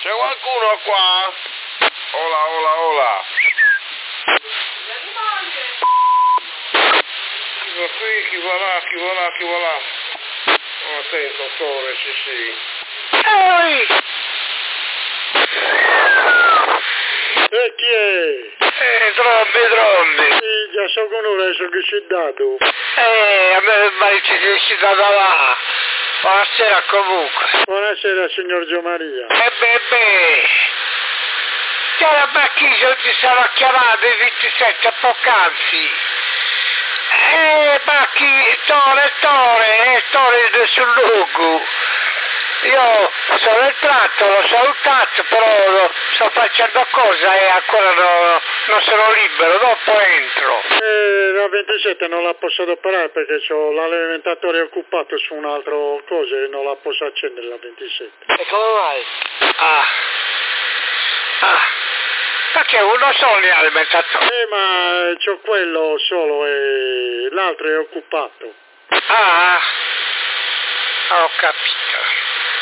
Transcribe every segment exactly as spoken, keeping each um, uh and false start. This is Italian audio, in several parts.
C'è qualcuno qua? Ola, ola, ola. Chi va qui, chi va là, chi va là, chi va là. Oh, attento, sole, sì, sì. Ehi! E chi è? Eh, trombi, trombi. Sì, già so con ora adesso che ci è dato. Eh, a me mi ci si data là. Buonasera comunque. Buonasera signor Giomaria. E beh, beh. C'era Bacchino, ti stava chiamando il ventisette poc'anzi. Eh, Bacchi, Tore, Tore, Tore sul luogo. Io sono entrato, l'ho salutato, però sto facendo cose e ancora no, non sono libero, dopo entro. Eh, la ventisette non la posso adoperare perché ho l'alimentatore occupato su un altro cosa e non la posso accendere la ventisette. E come mai? Ah, ah, perché uno solo è alimentato? Eh, ma c'ho quello solo e l'altro è occupato. Ah, ho capito.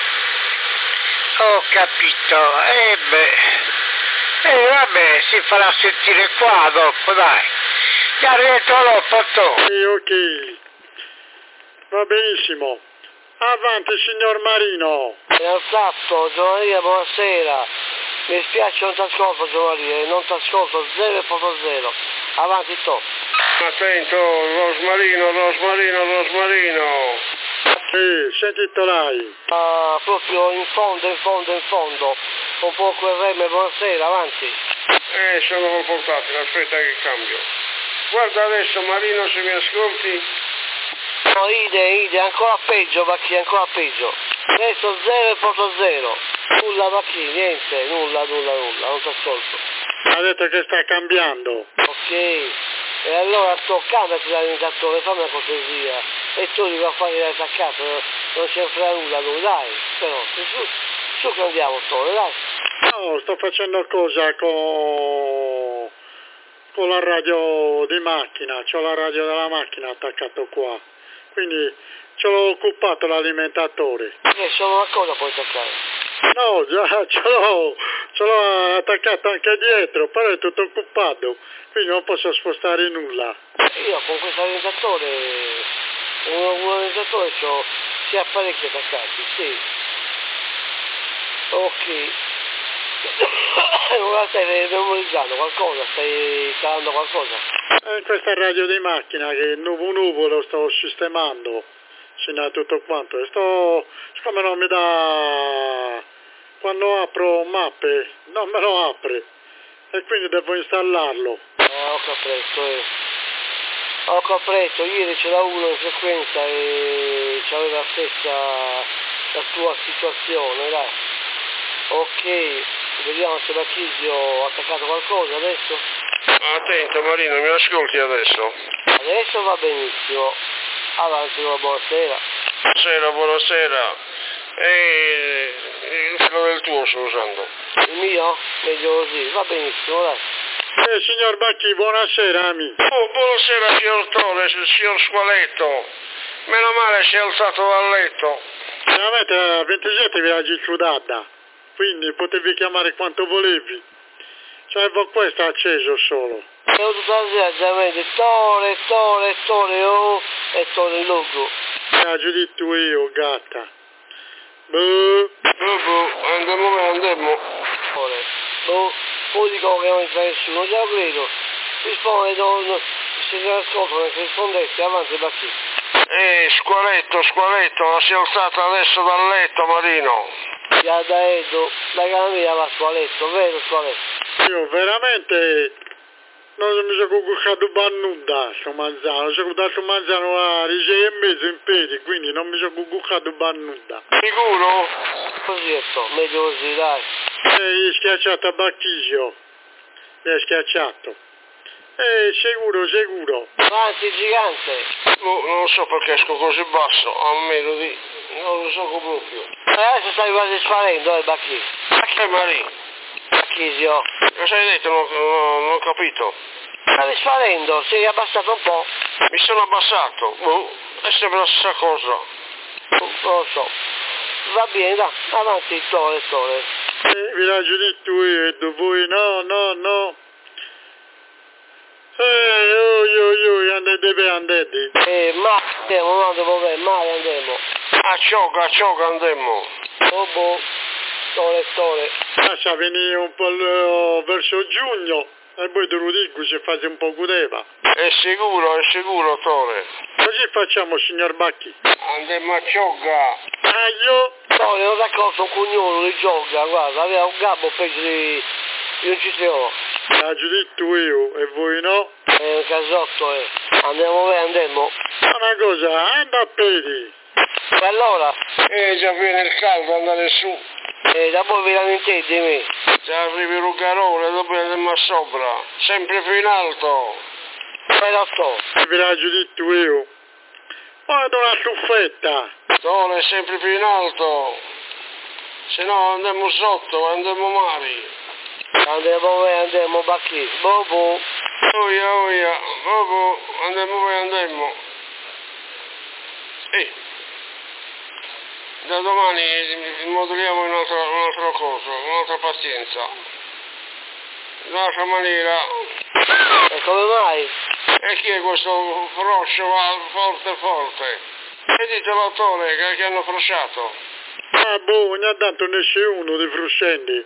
Ho capito, e beh, e vabbè, si farà sentire qua dopo, dai. Ya rientro dopo, tu. Sì, ok. Va benissimo. Avanti, signor Marino. Mi ho fatto, Giovanni, buonasera. Mi spiace, non ti ascolto, Giovanni, non ti ascolto, zero e foto zero. Avanti, to. Attento, Rosmarino, Rosmarino, Rosmarino. Sì, sentito lei. Uh, proprio in fondo, in fondo, in fondo. Un po' quel reme, buonasera, avanti. Eh, sono col portatile, aspetta che cambio. Guarda adesso, Marino, se mi ascolti. No, ide, ide, ancora peggio, Bacchi, ancora peggio. Adesso zero e foto zero. Nulla, Bacchi, niente, nulla, nulla, nulla, non ti ascolto. Ha detto che sta cambiando. Ok, e allora toccandoti l'alimentatore, fammi una cortesia. E tu devi fare l'attaccato, non c'è frega nulla, lui, dai, però, su, su che andiamo, Tore, dai. No, sto facendo cosa con, con la radio di macchina, c'ho la radio della macchina attaccato qua, quindi ce l'ho occupato l'alimentatore. E solo una cosa puoi attaccare. No, già ce l'ho, ce l'ho attaccato anche dietro, però è tutto occupato, quindi non posso spostare nulla. Io con questo alimentatore, un, un alimentatore ho sia apparecchi attaccati, sì. Ok. Ora stai memorizzando qualcosa, stai calando qualcosa? Eh, questa radio di macchina che nuovo nuovo lo sto sistemando, fino a tutto quanto, e sto, siccome non mi dà, quando apro mappe, non me lo apre, e quindi devo installarlo. Ah, ho capito, eh. Ho capito, ieri c'era uno in frequenza e c'aveva la stessa, la tua situazione, dai. Ok, vediamo se Bacchizio ha attaccato qualcosa adesso. Attento, Marino, mi ascolti adesso? Adesso va benissimo. Avanti, buonasera. Buonasera, buonasera. E il filo del tuo sto usando. Il mio? Meglio così, va benissimo, dai. Eh, signor Bacchi, buonasera, amico. Oh, buonasera, signor Tore, signor Squaletto. Meno male si è alzato dal letto. Veramente la ventisette vi ha chiudata, quindi potevi chiamare quanto volevi. Cioè, questo è acceso solo. Devo tutta la sera già vedi, Tore, Tore, Tore, oh, e Tore Lugo. Ah, giudito io, gatta. Boh. Boh, boh, andiamo, andiamo. Tore, boh, poi dico che non entra nessuno, già lo credo. Risponde, non, se ne ascoltano, se rispondesse, avanti, Bacchi. Eh, Squaletto, Squaletto, si è alzata adesso dal letto, Marino. Ya da Edo, la casa mia va a letto, vero Squaletto? Io veramente non mi sono cuccato nulla su manzano, sono dato manzano a sei e mezzo in piedi, quindi non mi sono cuccato nulla. Sicuro? Così è sto, meglio così, dai. E è schiacciato a Bacchizio, mi ha schiacciato. Eh, sicuro, sicuro. Avanti, gigante. No, non so perché esco così basso, a meno di... non lo so proprio. Adesso stai quasi sparendo, eh, Bacchi. Perché, Marino? Bacchizio. Cosa hai detto? Non, non, non ho capito. Stavi sparendo, sei abbassato un po'. Mi sono abbassato. Oh, è sempre la stessa cosa. Non lo so. Va bene, dai, avanti, Tore, Tore. Eh, villaggio di Tui e dove voi no, no, no. Eh, oi, oi, oi, andate, andate. Eh, ma andiamo, no, dopo me, male andiamo. A cioca, a cioca andiamo. Oh, boh, tore, tore. Lascia venire un po' l- verso giugno e poi te lo dico se fate un po' cudeva. È sicuro, è sicuro, Tore. Così facciamo, signor Bacchi. Andiamo a cioca. Aglio. Tore, non raccolto un cugnolo di gioca, guarda, aveva un gabbo peggio di, di un citeo. Villaggio di Tui e voi no. È un casotto, eh. Andiamo bene, andiamo. Una cosa, anda a piedi. E allora? Eh, già viene il caldo, andare su. Eh, dopo vi lamentete di me. Se arrivi Rugarone, dopo andiamo a sopra. Sempre più in alto. Però sto. Il villaggio di Tui. Vado una stuffetta. Tore, sempre più in alto. Se no andiamo sotto, andiamo mari. Andiamo bene, andiamo Bacchi. Bobo. Oia, oia, dopo andiamo poi andiamo. Ehi, da domani moduliamo un'altra, un'altra cosa, un'altra pazienza. In un'altra maniera. E come mai? E chi è questo froscio va forte forte? E ditelo a Tore che, che hanno frosciato. Ah, boh, ogni tanto ne c'è uno di fruscendi.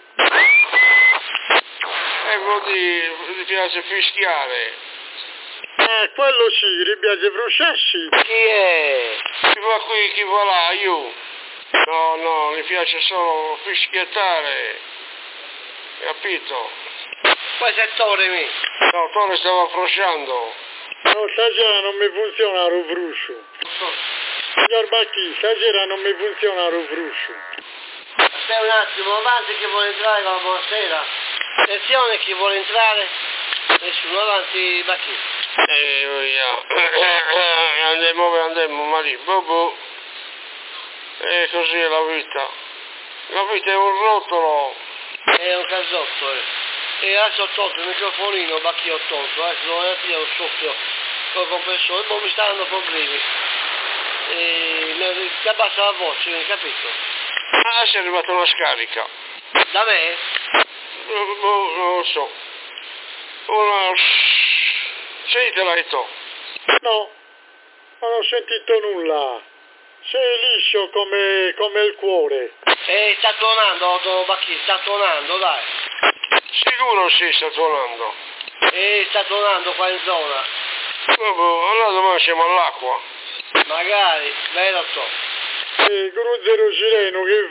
E vuol dire, gli piace fischiare. Ah, quello sì, gli piace frusciarsi. Chi è? Chi va qui, chi va là, io. No, no, mi piace solo fischiettare. Capito? Questo è Tore mi. No, Tore stava frosciando. No, stasera non mi funziona lo fruscio. Signor Bacchi, stasera non mi funziona lo fruscio. Aspetta un attimo, avanti chi vuole entrare con la buonasera. Attenzione, chi vuole entrare? Nessuno, avanti Bacchi. E via. Andiamo, andiamo, ma lì, bobo. E così è la vita. La vita è un rotolo. È un casotto, eh. E adesso ho tolto il microfonino, Bacchi ho tolto, adesso devo andare a un soffio col compressore, ma mi sta dando problemi. E mi ti abbassa la voce, hai capito? Ah, è arrivata una scarica. Da me? Non lo so. Una... Sentitela e to. No, non ho sentito nulla. Sei liscio come, come il cuore. Eh, sta tuonando, Bacchi, sta tuonando, dai. Sicuro sì, sta tuonando. Eh, sta tuonando qua in zona. Bobo, allora domani siamo all'acqua. Magari, vero so. E Gruzzero Cireno che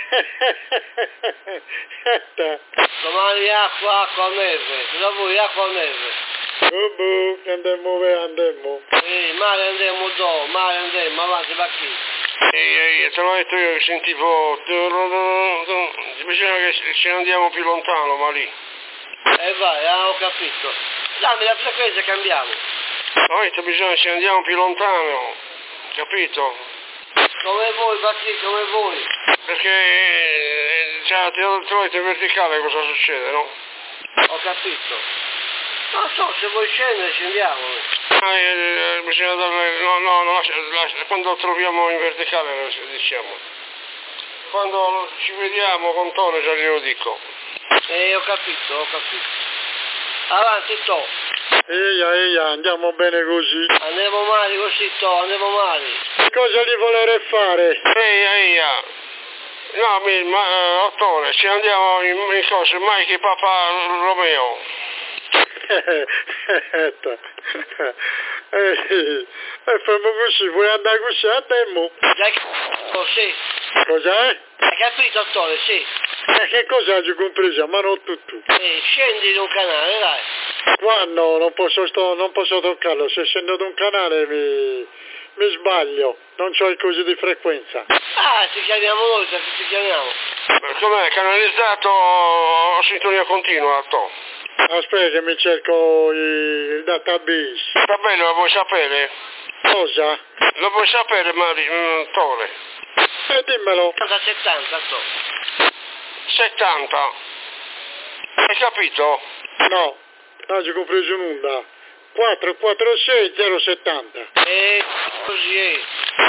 fe. Domani acqua, acqua o neve. Cosa vuoi, acqua o neve? Oh, boh, andiamo, ve, andiamo. Eh, male andiamo do, male andiamo, avanti Bacchi. Ehi, ehi, te l'ho detto io che sentivo... Bisogna che ce ne andiamo più lontano, ma lì. E vai, ah, ho capito. Dammi la frequenza e cambiamo. Ho detto bisogna che ce ne andiamo più lontano, capito? Come vuoi, Bacchi, come vuoi. Perché... eh, Cioè, te l'ho detto in verticale cosa succede, no? Ho capito. Non so, se vuoi scendere scendiamo. Ah, eh, bisogna darle... No, no, no, lascia, lascia, quando troviamo in verticale lo diciamo. Quando ci vediamo con Tore già glielo dico. Eh, ho capito, ho capito. Avanti, to. Eia, eia, andiamo bene così. Andiamo male così, to, andiamo male. Che cosa gli volere fare? Ehi, ehi, no, mi, ma, uh, Tore, ci andiamo in, in cose, mai che Papa Romeo. Aspetta. Ehi, e fammi così, vuoi andare così a tempo? Hai capito, sì. Cos'è? Hai capito, Tore, sì. Eh, che cosa hai compreso? Ma non tutto. Eh, scendi in un canale, dai. Qua no, non posso, sto, non posso toccarlo, se scendo da un canale mi, mi sbaglio, non c'ho il così di frequenza. Ah, ci chiamiamo noi, ci chiamiamo. Com'è? Canalizzato o sintonia continua, to? Aspetta che mi cerco il database. Va bene, lo vuoi sapere? Cosa? Lo vuoi sapere, Mari, mm, Tore? Eh, dimmelo. Da settanta, to. settanta. Hai capito? No, non ci ho compreso nulla. quattro quattro sei zero settanta. Eh, così è.